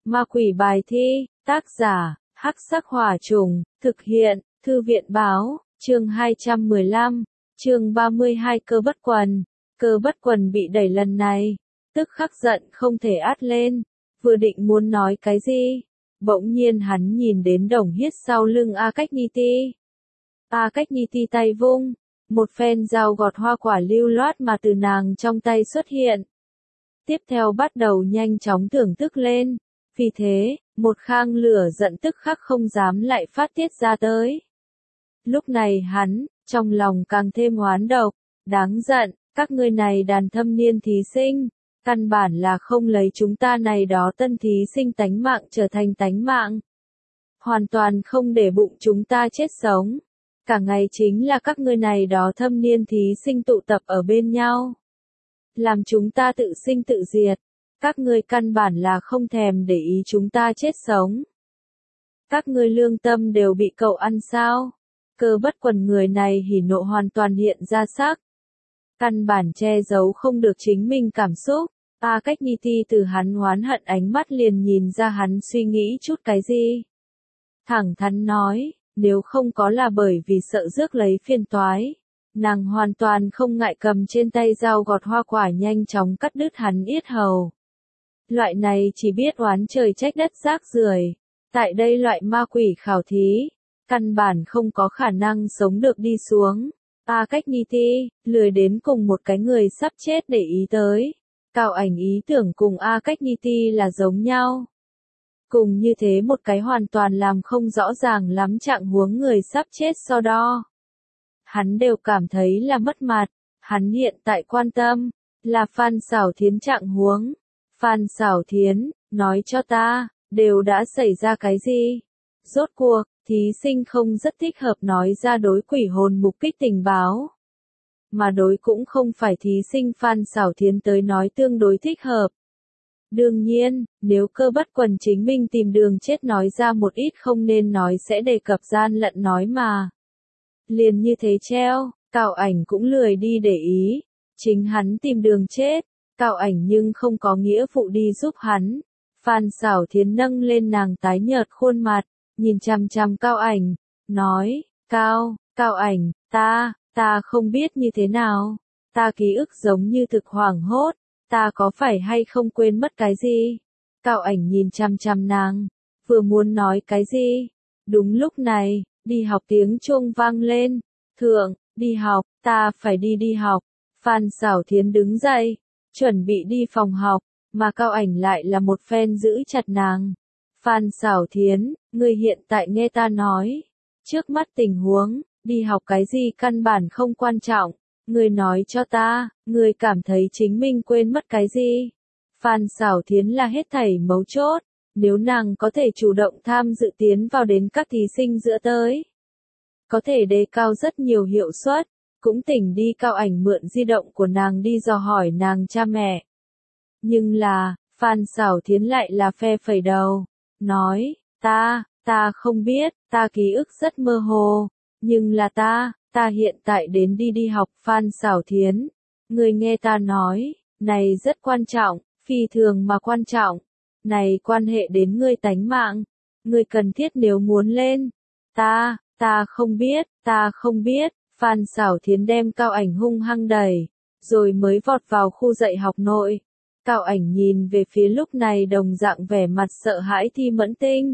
Ma quỷ bài thi, tác giả, Hắc Sắc Hỏa Trùng, thực hiện, Thư viện báo, chương 215, chương 32 cơ bất quần. Cơ bất quần bị đẩy lần này, tức khắc giận không thể át lên, vừa định muốn nói cái gì, bỗng nhiên hắn nhìn đến Đồng Hiết sau lưng A Cách Ni Ti. A Cách Ni Ti tay vung, một phen dao gọt hoa quả lưu loát mà từ nàng trong tay xuất hiện. Tiếp theo bắt đầu nhanh chóng thưởng thức lên, vì thế, một khang lửa giận tức khắc không dám lại phát tiết ra tới. Lúc này hắn, trong lòng càng thêm oán độc, đáng giận, các ngươi này đàn thâm niên thí sinh, căn bản là không lấy chúng ta này đó tân thí sinh tánh mạng trở thành tánh mạng. Hoàn toàn không để bụng chúng ta chết sống. Cả ngày chính là các ngươi này đó thâm niên thí sinh tụ tập ở bên nhau. Làm chúng ta tự sinh tự diệt. Các ngươi căn bản là không thèm để ý chúng ta chết sống. Các ngươi lương tâm đều bị cậu ăn sao? Cơ bất quần người này hỉ nộ hoàn toàn hiện ra sắc. Căn bản che giấu không được chính mình cảm xúc. A Cách Ni Ti từ hắn oán hận ánh mắt liền nhìn ra hắn suy nghĩ chút cái gì. Thẳng thắn nói, nếu không có là bởi vì sợ rước lấy phiền toái, nàng hoàn toàn không ngại cầm trên tay dao gọt hoa quả nhanh chóng cắt đứt hắn yết hầu. Loại này chỉ biết oán trời trách đất rác rưởi, tại đây loại ma quỷ khảo thí, căn bản không có khả năng sống được đi xuống. A Cách Ni Ti, lười đến cùng một cái người sắp chết để ý tới. Cao Ảnh ý tưởng cùng A Cách Ni Ti là giống nhau. Cùng như thế một cái hoàn toàn làm không rõ ràng lắm trạng huống người sắp chết so đo. Hắn đều cảm thấy là mất mặt, hắn hiện tại quan tâm, là Phan Xảo Thiến trạng huống. Phan Xảo Thiến, nói cho ta, đều đã xảy ra cái gì? Rốt cuộc, thí sinh không rất thích hợp nói ra đối quỷ hồn mục kích tình báo. Mà đối cũng không phải thí sinh Phan Xảo Thiến tới nói tương đối thích hợp. Đương nhiên, nếu cơ bất quần chính mình tìm đường chết nói ra một ít không nên nói sẽ đề cập gian lận nói mà. Liền như thế treo, Cao Ảnh cũng lười đi để ý. Chính hắn tìm đường chết, Cao Ảnh nhưng không có nghĩa vụ đi giúp hắn. Phan Xảo Thiến nâng lên nàng tái nhợt khuôn mặt, nhìn chằm chằm Cao Ảnh, nói, Cao Ảnh, ta không biết như thế nào. Ta ký ức giống như thực hoảng hốt. Ta có phải hay không quên mất cái gì? Cao Ảnh nhìn chằm chằm nàng, vừa muốn nói cái gì? Đúng lúc này, đi học tiếng chuông vang lên. Thượng, đi học, ta phải đi học. Phan Xảo Thiến đứng dậy, chuẩn bị đi phòng học, mà Cao Ảnh lại là một phen giữ chặt nàng. Phan Xảo Thiến, ngươi hiện tại nghe ta nói. Trước mắt tình huống, đi học cái gì căn bản không quan trọng. Ngươi nói cho ta, ngươi cảm thấy chính mình quên mất cái gì? Phan Xảo Thiến là hết thảy mấu chốt, nếu nàng có thể chủ động tham dự tiến vào đến các thí sinh giữa tới. Có thể đề cao rất nhiều hiệu suất, cũng tỉnh đi Cao Ảnh mượn di động của nàng đi dò hỏi nàng cha mẹ. Nhưng là, Phan Xảo Thiến lại là phe phẩy đầu, nói, ta không biết, ta ký ức rất mơ hồ, nhưng là ta hiện tại đến đi học. Phan Xảo Thiến, ngươi nghe ta nói, này rất quan trọng, phi thường mà quan trọng, này quan hệ đến ngươi tánh mạng, ngươi cần thiết nếu muốn lên. Ta không biết, Phan Xảo Thiến đem Cao Ảnh hung hăng đẩy, rồi mới vọt vào khu dạy học nội. Cao Ảnh nhìn về phía lúc này đồng dạng vẻ mặt sợ hãi Thi Mẫn Tinh.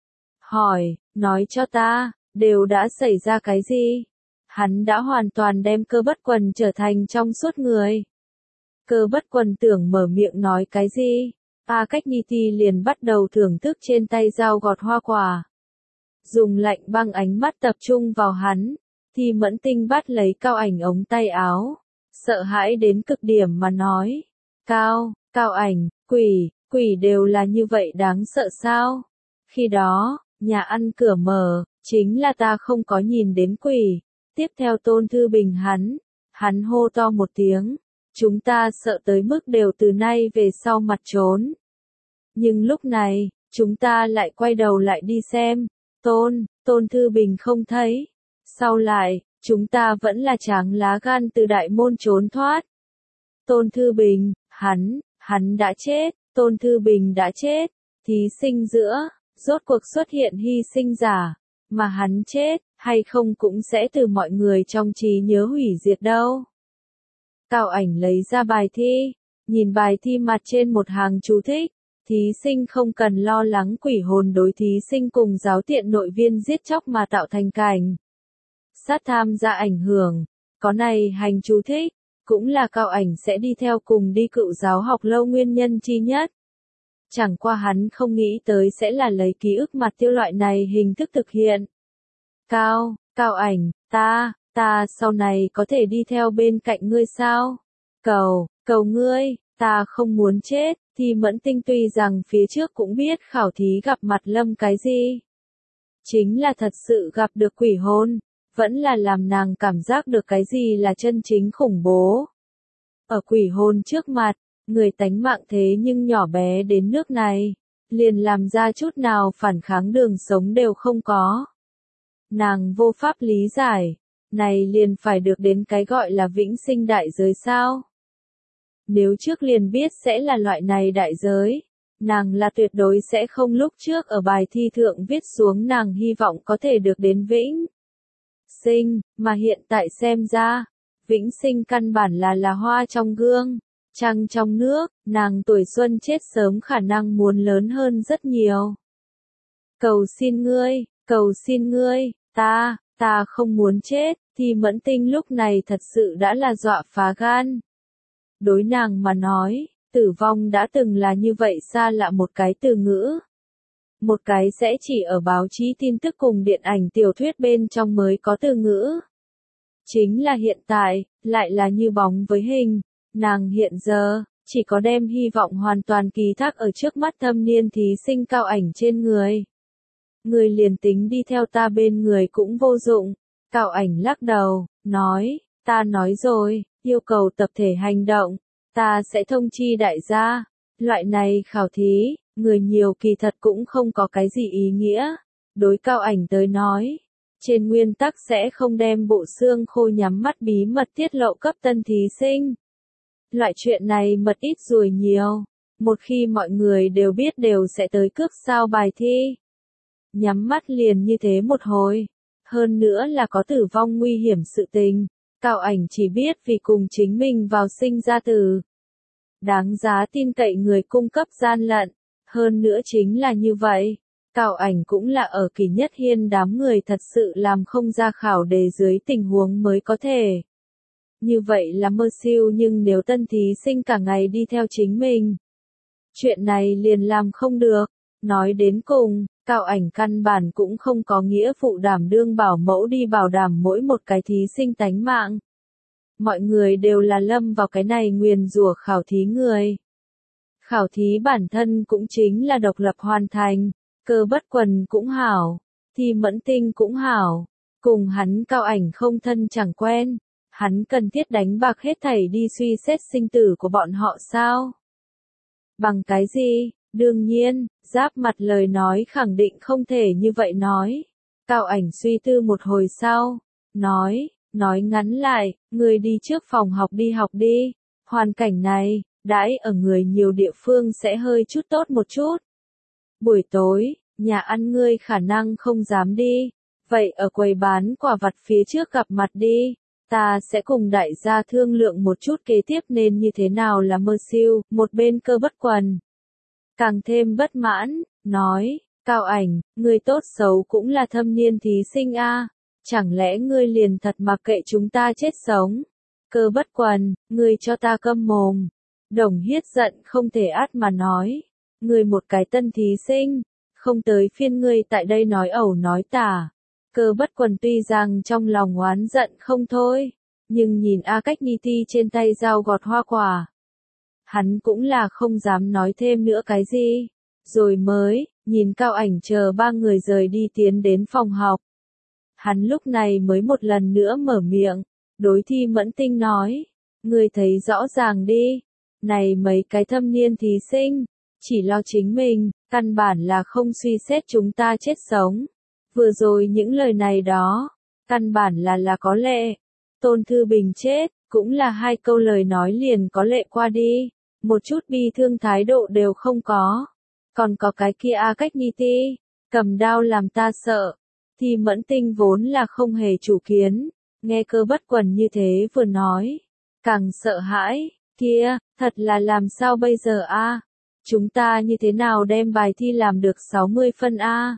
Hỏi, nói cho ta, đều đã xảy ra cái gì? Hắn đã hoàn toàn đem cơ bất quần trở thành trong suốt người. Cơ bất quần tưởng mở miệng nói cái gì? A Cách Ni Ti liền bắt đầu thưởng thức trên tay dao gọt hoa quả. Dùng lạnh băng ánh mắt tập trung vào hắn. Thi Mẫn Tinh bắt lấy Cao Ảnh ống tay áo. Sợ hãi đến cực điểm mà nói. Cao Ảnh, quỷ đều là như vậy đáng sợ sao? Khi đó, nhà ăn cửa mở, chính là ta không có nhìn đến quỷ. Tiếp theo Tôn Thư Bình hắn hô to một tiếng, chúng ta sợ tới mức đều từ nay về sau mặt trốn. Nhưng lúc này, chúng ta lại quay đầu lại đi xem, Tôn Thư Bình không thấy. Sau lại, chúng ta vẫn là tráng lá gan từ đại môn trốn thoát. Tôn Thư Bình, hắn đã chết, Tôn Thư Bình đã chết. thí sinh giữa, rốt cuộc xuất hiện hy sinh giả, mà hắn chết, hay không cũng sẽ từ mọi người trong trí nhớ hủy diệt đâu. Cao Ảnh lấy ra bài thi, nhìn bài thi mặt trên một hàng chú thích, thí sinh không cần lo lắng quỷ hồn đối thí sinh cùng giáo tiện nội viên giết chóc mà tạo thành cảnh sát tham gia ảnh hưởng, có này hành chú thích, cũng là Cao Ảnh sẽ đi theo cùng đi cựu giáo học lâu nguyên nhân chi nhất. Chẳng qua hắn không nghĩ tới sẽ là lấy ký ức mặt tiêu loại này hình thức thực hiện. Cao Ảnh, ta sau này có thể đi theo bên cạnh ngươi sao? Cầu ngươi, ta không muốn chết. Thì Mẫn Tinh tuy rằng phía trước cũng biết khảo thí gặp mặt Lâm cái gì. Chính là thật sự gặp được quỷ hồn, vẫn là làm nàng cảm giác được cái gì là chân chính khủng bố. Ở quỷ hồn trước mặt, người tánh mạng thế nhưng nhỏ bé đến nước này, liền làm ra chút nào phản kháng đường sống đều không có. Nàng vô pháp lý giải, này liền phải được đến cái gọi là vĩnh sinh đại giới sao? Nếu trước liền biết sẽ là loại này đại giới, nàng là tuyệt đối sẽ không lúc trước ở bài thi thượng viết xuống nàng hy vọng có thể được đến vĩnh sinh, mà hiện tại xem ra, vĩnh sinh căn bản là hoa trong gương, trăng trong nước, nàng tuổi xuân chết sớm khả năng muốn lớn hơn rất nhiều. Cầu xin ngươi, ta không muốn chết, thì Mẫn Tinh lúc này thật sự đã là dọa phá gan. Đối nàng mà nói, tử vong đã từng là như vậy xa lạ một cái từ ngữ. Một cái sẽ chỉ ở báo chí tin tức cùng điện ảnh tiểu thuyết bên trong mới có từ ngữ. Chính là hiện tại, lại là như bóng với hình, nàng hiện giờ, chỉ có đem hy vọng hoàn toàn ký thác ở trước mắt thâm niên thí sinh Cao Ảnh trên người. Người liền tính đi theo ta bên người cũng vô dụng. Cao Ảnh lắc đầu, nói, ta nói rồi, yêu cầu tập thể hành động, ta sẽ thông chi đại gia. Loại này khảo thí, người nhiều kỳ thật cũng không có cái gì ý nghĩa. Đối Cao Ảnh tới nói, trên nguyên tắc sẽ không đem bộ xương khô nhắm mắt bí mật tiết lộ cấp tân thí sinh. Loại chuyện này mật ít ruồi nhiều, một khi mọi người đều biết đều sẽ tới cước sao bài thi. Nhắm mắt liền như thế một hồi, hơn nữa là có tử vong nguy hiểm sự tình, Cao Ảnh chỉ biết vì cùng chính mình vào sinh ra tử. Đáng giá tin cậy người cung cấp gian lận, hơn nữa chính là như vậy, Cao Ảnh cũng là ở kỳ nhất hiên đám người thật sự làm không ra khảo đề dưới tình huống mới có thể. Như vậy là mơ siêu nhưng nếu tân thí sinh cả ngày đi theo chính mình, chuyện này liền làm không được. Nói đến cùng, Cao Ảnh căn bản cũng không có nghĩa vụ đảm đương bảo mẫu đi bảo đảm mỗi một cái thí sinh tánh mạng. Mọi người đều là lâm vào cái này nguyền rủa khảo thí người. Khảo thí bản thân cũng chính là độc lập hoàn thành, Cơ Bất Quần cũng hảo, Thi Mẫn Tinh cũng hảo, cùng hắn Cao Ảnh không thân chẳng quen, hắn cần thiết đánh bạc hết thảy đi suy xét sinh tử của bọn họ sao? Bằng cái gì? Đương nhiên, giáp mặt lời nói khẳng định không thể như vậy nói. Cao Ảnh suy tư một hồi sau, nói ngắn lại, người đi trước phòng học đi. Hoàn cảnh này, đãi ở người nhiều địa phương sẽ hơi chút tốt một chút. Buổi tối, nhà ăn ngươi khả năng không dám đi, vậy ở quầy bán quả vặt phía trước gặp mặt đi. Ta sẽ cùng đại gia thương lượng một chút kế tiếp nên như thế nào là mơ siêu, một bên Cơ Bất Quần. Càng thêm bất mãn, nói, Cao Ảnh, ngươi tốt xấu cũng là thâm niên thí sinh a, chẳng lẽ ngươi liền thật mặc kệ chúng ta chết sống? Cơ Bất Quần, ngươi cho ta câm mồm. Đồng Hiết giận không thể át mà nói, ngươi một cái tân thí sinh, không tới phiên ngươi tại đây nói ẩu nói tả. Cơ Bất Quần tuy rằng trong lòng oán giận không thôi, nhưng nhìn A Cách Nhi Ti trên tay dao gọt hoa quả, hắn cũng là không dám nói thêm nữa cái gì, rồi mới, nhìn Cao Ảnh chờ ba người rời đi tiến đến phòng học. Hắn lúc này mới một lần nữa mở miệng, đối Thi Mẫn Tinh nói, ngươi thấy rõ ràng đi, này mấy cái thâm niên thí sinh, chỉ lo chính mình, căn bản là không suy xét chúng ta chết sống. Vừa rồi những lời này đó, căn bản là có lệ. Tôn Thư Bình chết, cũng là hai câu lời nói liền có lệ qua đi, một chút bi thương thái độ đều không có. Còn có cái kia A Cách Nhi Ti, cầm đao làm ta sợ. Thì Mẫn Tinh vốn là không hề chủ kiến, nghe Cơ Bất Quần như thế vừa nói, càng sợ hãi, kia, thật là làm sao bây giờ a? Chúng ta như thế nào đem bài thi làm được 60 phân a?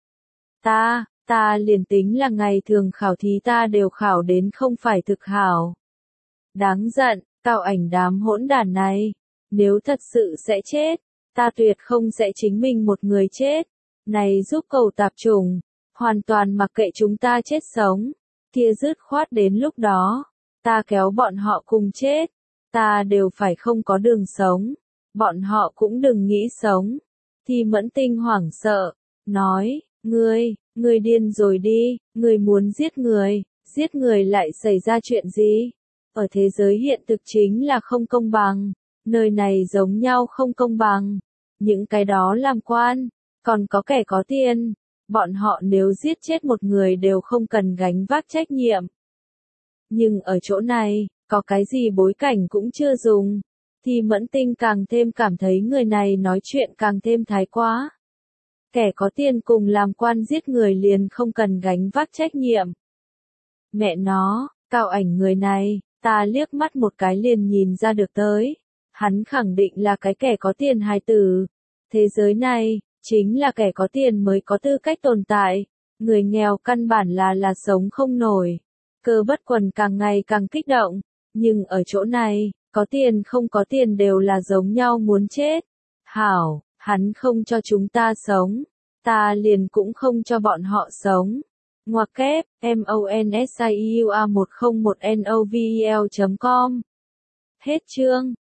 Ta liền tính là ngày thường khảo thí ta đều khảo đến không phải thực hảo. Đáng giận, Cao Ảnh đám hỗn đản này, nếu thật sự sẽ chết, ta tuyệt không sẽ chính mình một người chết. Này giúp cầu tạp chủng, hoàn toàn mặc kệ chúng ta chết sống, kia dứt khoát đến lúc đó, ta kéo bọn họ cùng chết, ta đều phải không có đường sống, bọn họ cũng đừng nghĩ sống. Thì Mẫn Tinh hoảng sợ, nói, ngươi điên rồi đi, ngươi muốn giết người lại xảy ra chuyện gì? Ở thế giới hiện thực chính là không công bằng, nơi này giống nhau không công bằng, những cái đó làm quan, còn có kẻ có tiền, bọn họ nếu giết chết một người đều không cần gánh vác trách nhiệm. Nhưng ở chỗ này, có cái gì bối cảnh cũng chưa dùng, thì Mẫn Tinh càng thêm cảm thấy người này nói chuyện càng thêm thái quá. Kẻ có tiền cùng làm quan giết người liền không cần gánh vác trách nhiệm. Mẹ nó, Cao Ảnh người này, ta liếc mắt một cái liền nhìn ra được tới. Hắn khẳng định là cái kẻ có tiền hài tử. Thế giới này, chính là kẻ có tiền mới có tư cách tồn tại. Người nghèo căn bản là sống không nổi. Cơ Bất Quần càng ngày càng kích động. Nhưng ở chỗ này, có tiền không có tiền đều là giống nhau muốn chết. Hảo, hắn không cho chúng ta sống. Ta liền cũng không cho bọn họ sống. Ngoặc kép, MONSIUA1011NOVEL.com. Hết chương.